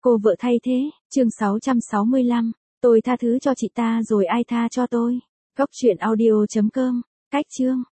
Cô vợ thay thế, chương 665, tôi tha thứ cho chị ta rồi ai tha cho tôi. Góc truyện audio.com, cách chương.